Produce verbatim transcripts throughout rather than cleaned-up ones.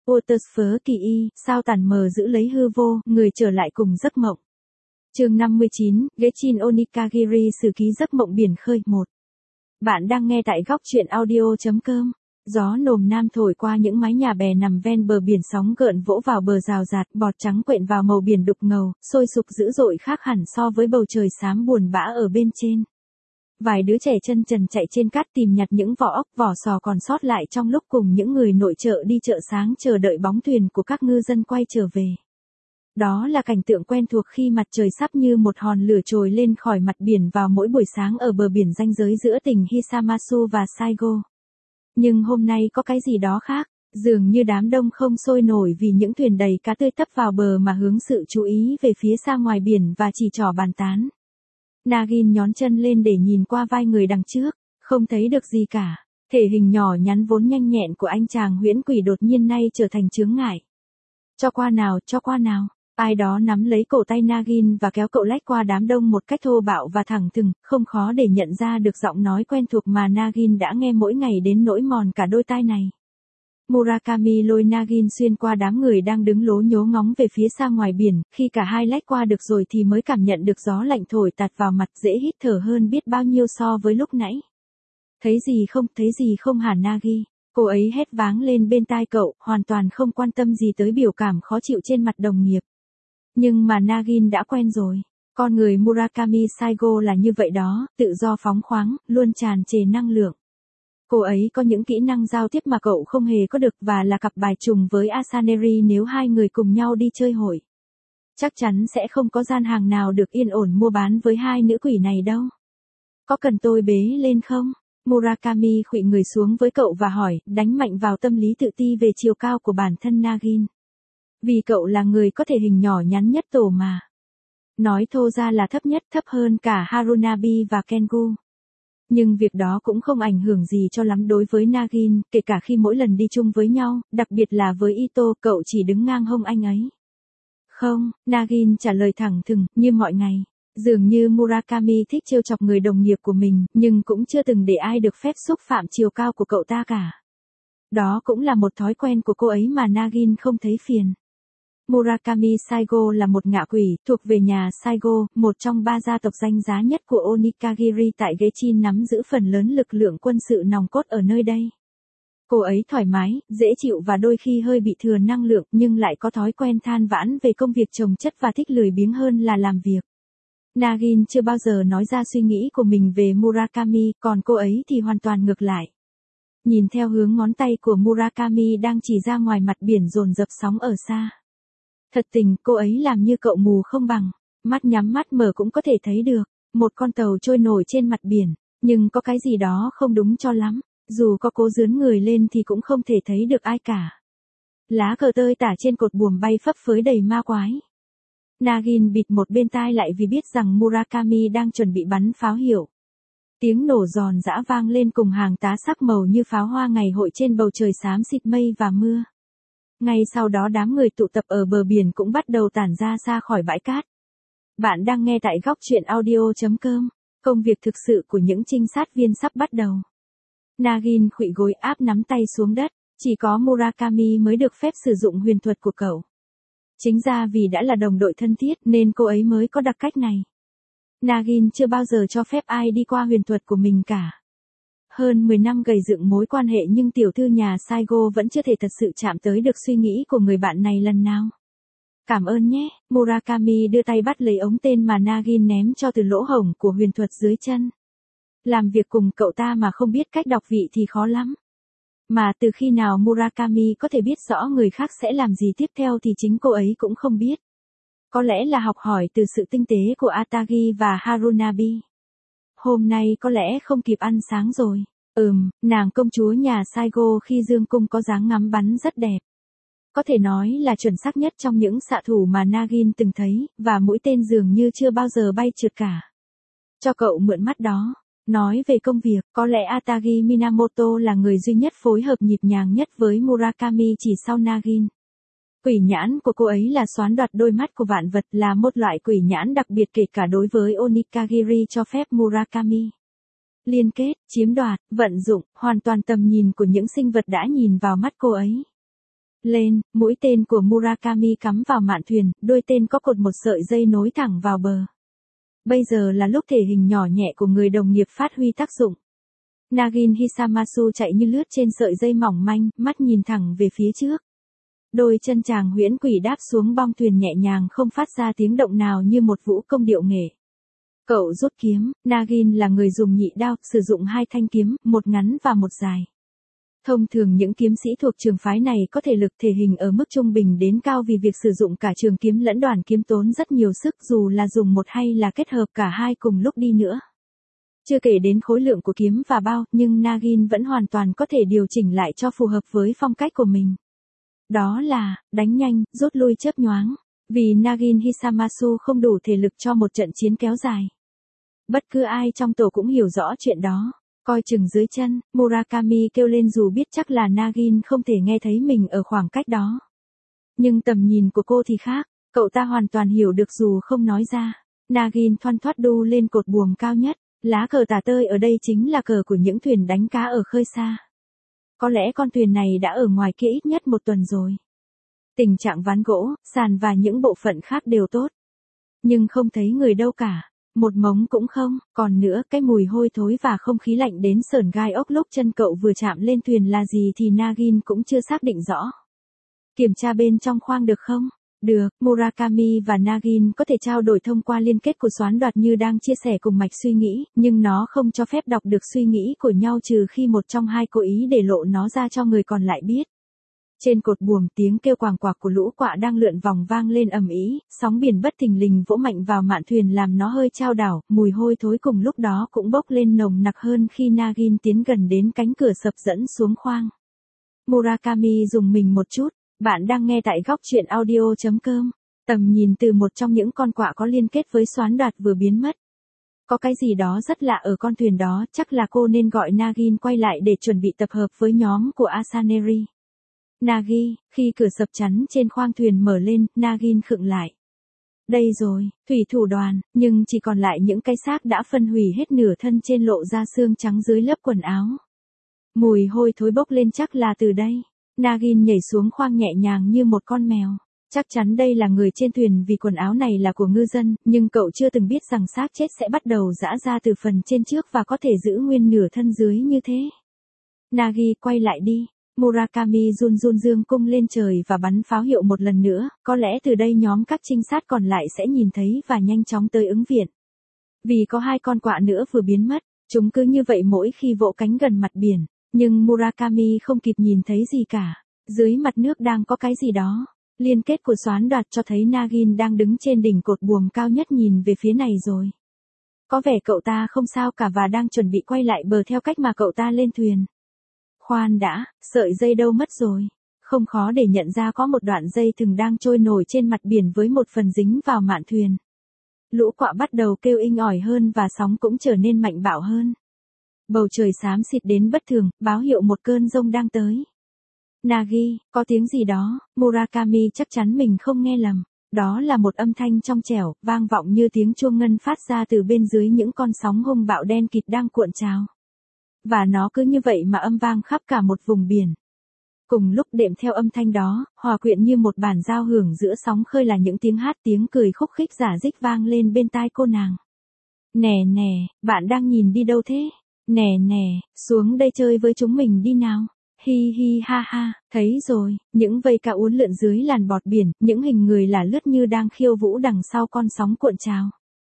Watersford kỳ y, sao tàn mờ giữ lấy hư vô, người trở lại cùng giấc mộng. Chương năm mươi chín, Genshin Onikagiri sử ký giấc mộng biển khơi một. Bạn đang nghe tại góc truyện audio.com. Gió nồm nam thổi qua những mái nhà bè nằm ven bờ biển, sóng gợn vỗ vào bờ rào rạt, bọt trắng quện vào màu biển đục ngầu, sôi sục dữ dội khác hẳn so với bầu trời xám buồn bã ở bên trên. Vài đứa trẻ chân trần chạy trên cát tìm nhặt những vỏ ốc, vỏ sò còn sót lại trong lúc cùng những người nội trợ đi chợ sáng chờ đợi bóng thuyền của các ngư dân quay trở về. Đó là cảnh tượng quen thuộc khi mặt trời sắp như một hòn lửa trồi lên khỏi mặt biển vào mỗi buổi sáng ở bờ biển ranh giới giữa tỉnh Hisamasu và Saigo. Nhưng hôm nay có cái gì đó khác, dường như đám đông không sôi nổi vì những thuyền đầy cá tươi tấp vào bờ mà hướng sự chú ý về phía xa ngoài biển và chỉ trỏ bàn tán. Nagin nhón chân lên để nhìn qua vai người đằng trước, không thấy được gì cả. Thể hình nhỏ nhắn vốn nhanh nhẹn của anh chàng huyễn quỷ đột nhiên nay trở thành chướng ngại. Cho qua nào, cho qua nào. Ai đó nắm lấy cổ tay Nagin và kéo cậu lách qua đám đông một cách thô bạo và thẳng thừng, không khó để nhận ra được giọng nói quen thuộc mà Nagin đã nghe mỗi ngày đến nỗi mòn cả đôi tai này. Murakami lôi Nagin xuyên qua đám người đang đứng lố nhố ngóng về phía xa ngoài biển, khi cả hai lách qua được rồi thì mới cảm nhận được gió lạnh thổi tạt vào mặt, dễ hít thở hơn biết bao nhiêu so với lúc nãy. Thấy gì không, thấy gì không hả Nagi? Cô ấy hét váng lên bên tai cậu, hoàn toàn không quan tâm gì tới biểu cảm khó chịu trên mặt đồng nghiệp. Nhưng mà Nagin đã quen rồi. Con người Murakami Saigo là như vậy đó, tự do phóng khoáng, luôn tràn trề năng lượng. Cô ấy có những kỹ năng giao tiếp mà cậu không hề có được và là cặp bài trùng với Asaneri nếu hai người cùng nhau đi chơi hội. Chắc chắn sẽ không có gian hàng nào được yên ổn mua bán với hai nữ quỷ này đâu. Có cần tôi bế lên không? Murakami khuỵu người xuống với cậu và hỏi, đánh mạnh vào tâm lý tự ti về chiều cao của bản thân Nagin. Vì cậu là người có thể hình nhỏ nhắn nhất tổ mà. Nói thô ra là thấp nhất, thấp hơn cả Harunabi và Kengu. Nhưng việc đó cũng không ảnh hưởng gì cho lắm đối với Nagin, kể cả khi mỗi lần đi chung với nhau, đặc biệt là với Ito, cậu chỉ đứng ngang hông anh ấy. Không, Nagin trả lời thẳng thừng, như mọi ngày. Dường như Murakami thích trêu chọc người đồng nghiệp của mình, nhưng cũng chưa từng để ai được phép xúc phạm chiều cao của cậu ta cả. Đó cũng là một thói quen của cô ấy mà Nagin không thấy phiền. Murakami Saigo là một ngạ quỷ, thuộc về nhà Saigo, một trong ba gia tộc danh giá nhất của Onikagiri tại Genshin, nắm giữ phần lớn lực lượng quân sự nòng cốt ở nơi đây. Cô ấy thoải mái, dễ chịu và đôi khi hơi bị thừa năng lượng, nhưng lại có thói quen than vãn về công việc chồng chất và thích lười biếng hơn là làm việc. Nagin chưa bao giờ nói ra suy nghĩ của mình về Murakami, còn cô ấy thì hoàn toàn ngược lại. Nhìn theo hướng ngón tay của Murakami đang chỉ ra ngoài mặt biển dồn dập sóng ở xa. Thật tình, cô ấy làm như cậu mù không bằng. Mắt nhắm mắt mở cũng có thể thấy được. Một con tàu trôi nổi trên mặt biển. Nhưng có cái gì đó không đúng cho lắm. Dù có cố dướn người lên thì cũng không thể thấy được ai cả. Lá cờ tơi tả trên cột buồm bay phấp phới đầy ma quái. Nagin bịt một bên tai lại vì biết rằng Murakami đang chuẩn bị bắn pháo hiệu. Tiếng nổ giòn giã vang lên cùng hàng tá sắc màu như pháo hoa ngày hội trên bầu trời xám xịt mây và mưa. Ngay sau đó đám người tụ tập ở bờ biển cũng bắt đầu tản ra xa khỏi bãi cát. Bạn đang nghe tại góc truyện audio.com. Công việc thực sự của những trinh sát viên sắp bắt đầu. Nagin khuỵu gối áp nắm tay xuống đất. Chỉ có Murakami mới được phép sử dụng huyền thuật của cậu. Chính ra vì đã là đồng đội thân thiết nên cô ấy mới có đặc cách này. Nagin chưa bao giờ cho phép ai đi qua huyền thuật của mình cả. Hơn mười năm gầy dựng mối quan hệ nhưng tiểu thư nhà Saigo vẫn chưa thể thật sự chạm tới được suy nghĩ của người bạn này lần nào. Cảm ơn nhé, Murakami đưa tay bắt lấy ống tên mà Nagin ném cho từ lỗ hổng của huyền thuật dưới chân. Làm việc cùng cậu ta mà không biết cách đọc vị thì khó lắm. Mà từ khi nào Murakami có thể biết rõ người khác sẽ làm gì tiếp theo thì chính cô ấy cũng không biết. Có lẽ là học hỏi từ sự tinh tế của Atagi và Harunabi. Hôm nay có lẽ không kịp ăn sáng rồi. Ừm, nàng công chúa nhà Saigo khi dương cung có dáng ngắm bắn rất đẹp. Có thể nói là chuẩn xác nhất trong những xạ thủ mà Nagin từng thấy, và mũi tên dường như chưa bao giờ bay trượt cả. Cho cậu mượn mắt đó. Nói về công việc, có lẽ Atagi Minamoto là người duy nhất phối hợp nhịp nhàng nhất với Murakami chỉ sau Nagin. Quỷ nhãn của cô ấy là xoán đoạt đôi mắt của vạn vật, là một loại quỷ nhãn đặc biệt kể cả đối với Onikagiri cho phép Murakami. Liên kết, chiếm đoạt, vận dụng, hoàn toàn tầm nhìn của những sinh vật đã nhìn vào mắt cô ấy. Lên, mũi tên của Murakami cắm vào mạn thuyền, đuôi tên có cột một sợi dây nối thẳng vào bờ. Bây giờ là lúc thể hình nhỏ nhẹ của người đồng nghiệp phát huy tác dụng. Nagin Hisamatsu chạy như lướt trên sợi dây mỏng manh, mắt nhìn thẳng về phía trước. Đôi chân chàng huyễn quỷ đáp xuống bong thuyền nhẹ nhàng không phát ra tiếng động nào như một vũ công điệu nghệ. Cậu rút kiếm, Nagin là người dùng nhị đao, sử dụng hai thanh kiếm, một ngắn và một dài. Thông thường những kiếm sĩ thuộc trường phái này có thể lực thể hình ở mức trung bình đến cao vì việc sử dụng cả trường kiếm lẫn đoàn kiếm tốn rất nhiều sức dù là dùng một hay là kết hợp cả hai cùng lúc đi nữa. Chưa kể đến khối lượng của kiếm và bao, nhưng Nagin vẫn hoàn toàn có thể điều chỉnh lại cho phù hợp với phong cách của mình. Đó là, đánh nhanh, rút lui chớp nhoáng. Vì Nagin Hisamatsu không đủ thể lực cho một trận chiến kéo dài. Bất cứ ai trong tổ cũng hiểu rõ chuyện đó. Coi chừng dưới chân, Murakami kêu lên dù biết chắc là Nagin không thể nghe thấy mình ở khoảng cách đó. Nhưng tầm nhìn của cô thì khác, cậu ta hoàn toàn hiểu được dù không nói ra. Nagin thoăn thoắt đu lên cột buồm cao nhất, lá cờ tả tơi ở đây chính là cờ của những thuyền đánh cá ở khơi xa. Có lẽ con thuyền này đã ở ngoài kia ít nhất một tuần rồi. Tình trạng ván gỗ, sàn và những bộ phận khác đều tốt. Nhưng không thấy người đâu cả. Một mống cũng không, còn nữa cái mùi hôi thối và không khí lạnh đến sởn gai ốc lúc chân cậu vừa chạm lên thuyền là gì thì Nagin cũng chưa xác định rõ. Kiểm tra bên trong khoang được không? Được, Murakami và Nagin có thể trao đổi thông qua liên kết của xoán đoạt như đang chia sẻ cùng mạch suy nghĩ, nhưng nó không cho phép đọc được suy nghĩ của nhau trừ khi một trong hai cố ý để lộ nó ra cho người còn lại biết. Trên cột buồm tiếng kêu quàng quạc của lũ quạ đang lượn vòng vang lên ầm ĩ, sóng biển bất thình lình vỗ mạnh vào mạn thuyền làm nó hơi chao đảo, mùi hôi thối cùng lúc đó cũng bốc lên nồng nặc hơn khi Nagin tiến gần đến cánh cửa sập dẫn xuống khoang. Murakami dùng mình một chút, bạn đang nghe tại góc truyện audio chấm com. Tầm nhìn từ một trong những con quạ có liên kết với xoán đoạt vừa biến mất. Có cái gì đó rất lạ ở con thuyền đó, chắc là cô nên gọi Nagin quay lại để chuẩn bị tập hợp với nhóm của Asaneri. Nagi, khi cửa sập chắn trên khoang thuyền mở lên, Nagin khựng lại. Đây rồi, thủy thủ đoàn, nhưng chỉ còn lại những cái xác đã phân hủy hết nửa thân trên lộ ra xương trắng dưới lớp quần áo. Mùi hôi thối bốc lên chắc là từ đây. Nagin nhảy xuống khoang nhẹ nhàng như một con mèo. Chắc chắn đây là người trên thuyền vì quần áo này là của ngư dân, nhưng cậu chưa từng biết rằng xác chết sẽ bắt đầu giã ra từ phần trên trước và có thể giữ nguyên nửa thân dưới như thế. Nagi quay lại đi. Murakami run run dương cung lên trời và bắn pháo hiệu một lần nữa, có lẽ từ đây nhóm các trinh sát còn lại sẽ nhìn thấy và nhanh chóng tới ứng viện. Vì có hai con quạ nữa vừa biến mất, chúng cứ như vậy mỗi khi vỗ cánh gần mặt biển, nhưng Murakami không kịp nhìn thấy gì cả. Dưới mặt nước đang có cái gì đó. Liên kết của xoán đoạt cho thấy Nagin đang đứng trên đỉnh cột buồm cao nhất nhìn về phía này rồi. Có vẻ cậu ta không sao cả và đang chuẩn bị quay lại bờ theo cách mà cậu ta lên thuyền. Khoan đã, sợi dây đâu mất rồi? Không khó để nhận ra có một đoạn dây thừng đang trôi nổi trên mặt biển với một phần dính vào mạn thuyền. Lũ quạ bắt đầu kêu inh ỏi hơn và sóng cũng trở nên mạnh bạo hơn. Bầu trời xám xịt đến bất thường, báo hiệu một cơn giông đang tới. Nagi, có tiếng gì đó, Murakami chắc chắn mình không nghe lầm. Đó là một âm thanh trong trẻo, vang vọng như tiếng chuông ngân phát ra từ bên dưới những con sóng hung bạo đen kịt đang cuộn trào. Và nó cứ như vậy mà âm vang khắp cả một vùng biển. Cùng lúc đệm theo âm thanh đó, hòa quyện như một bản giao hưởng giữa sóng khơi là những tiếng hát tiếng cười khúc khích giả dích vang lên bên tai cô nàng. Nè nè, bạn đang nhìn đi đâu thế? Nè nè, xuống đây chơi với chúng mình đi nào. Hi hi ha ha, thấy rồi, những vây cá uốn lượn dưới làn bọt biển, những hình người là lướt như đang khiêu vũ đằng sau con sóng cuộn trào.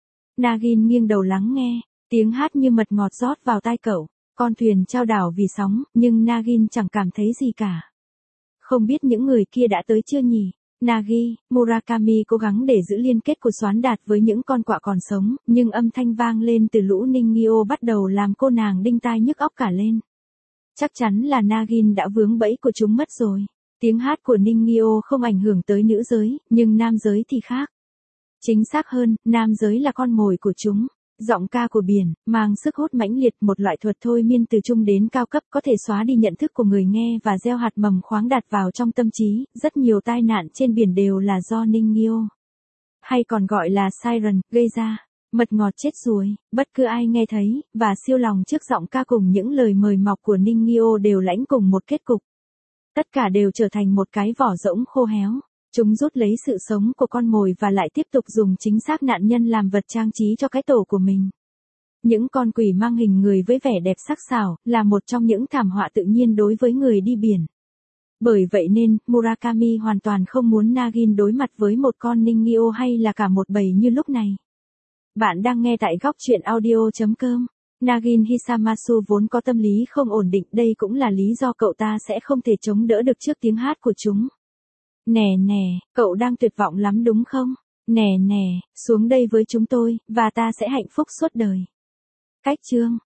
Nagin nghiêng đầu lắng nghe, tiếng hát như mật ngọt rót vào tai cậu. Con thuyền chao đảo vì sóng, nhưng Nagin chẳng cảm thấy gì cả. Không biết những người kia đã tới chưa nhỉ? Nagi, Murakami cố gắng để giữ liên kết của xoán đạt với những con quạ còn sống, nhưng âm thanh vang lên từ lũ Ningyo bắt đầu làm cô nàng đinh tai nhức óc cả lên. Chắc chắn là Nagin đã vướng bẫy của chúng mất rồi. Tiếng hát của Ningyo không ảnh hưởng tới nữ giới, nhưng nam giới thì khác. Chính xác hơn, nam giới là con mồi của chúng. Giọng ca của biển, mang sức hút mãnh liệt, một loại thuật thôi miên từ trung đến cao cấp có thể xóa đi nhận thức của người nghe và gieo hạt mầm khoáng đạt vào trong tâm trí. Rất nhiều tai nạn trên biển đều là do Ningyo, hay còn gọi là siren, gây ra. Mật ngọt chết ruồi, bất cứ ai nghe thấy, và siêu lòng trước giọng ca cùng những lời mời mọc của Ningyo đều lãnh cùng một kết cục. Tất cả đều trở thành một cái vỏ rỗng khô héo. Chúng rút lấy sự sống của con mồi và lại tiếp tục dùng chính xác nạn nhân làm vật trang trí cho cái tổ của mình. Những con quỷ mang hình người với vẻ đẹp sắc sảo, là một trong những thảm họa tự nhiên đối với người đi biển. Bởi vậy nên, Murakami hoàn toàn không muốn Nagin đối mặt với một con Ningyo hay là cả một bầy như lúc này. Bạn đang nghe tại góc truyện audio chấm com. Nagin Hisamatsu vốn có tâm lý không ổn định, đây cũng là lý do cậu ta sẽ không thể chống đỡ được trước tiếng hát của chúng. Nè nè, cậu đang tuyệt vọng lắm đúng không? Nè nè, xuống đây với chúng tôi, và ta sẽ hạnh phúc suốt đời. Cách chương